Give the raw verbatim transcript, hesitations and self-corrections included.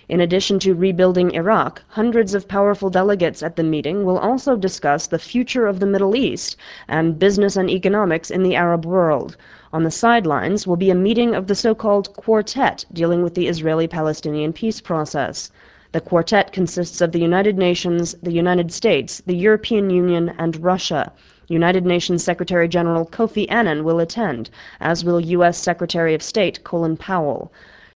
In addition to rebuilding Iraq, hundreds of powerful delegates at the meeting will also discuss the future of the Middle East and business and economics in the Arab world. On the sidelines will be a meeting of the so-called Quartet dealing with the Israeli-Palestinian peace process. The Quartet consists of the United Nations, the United States, the European Union, and Russia. United Nations Secretary General Kofi Annan will attend, as will U S Secretary of State Colin Powell.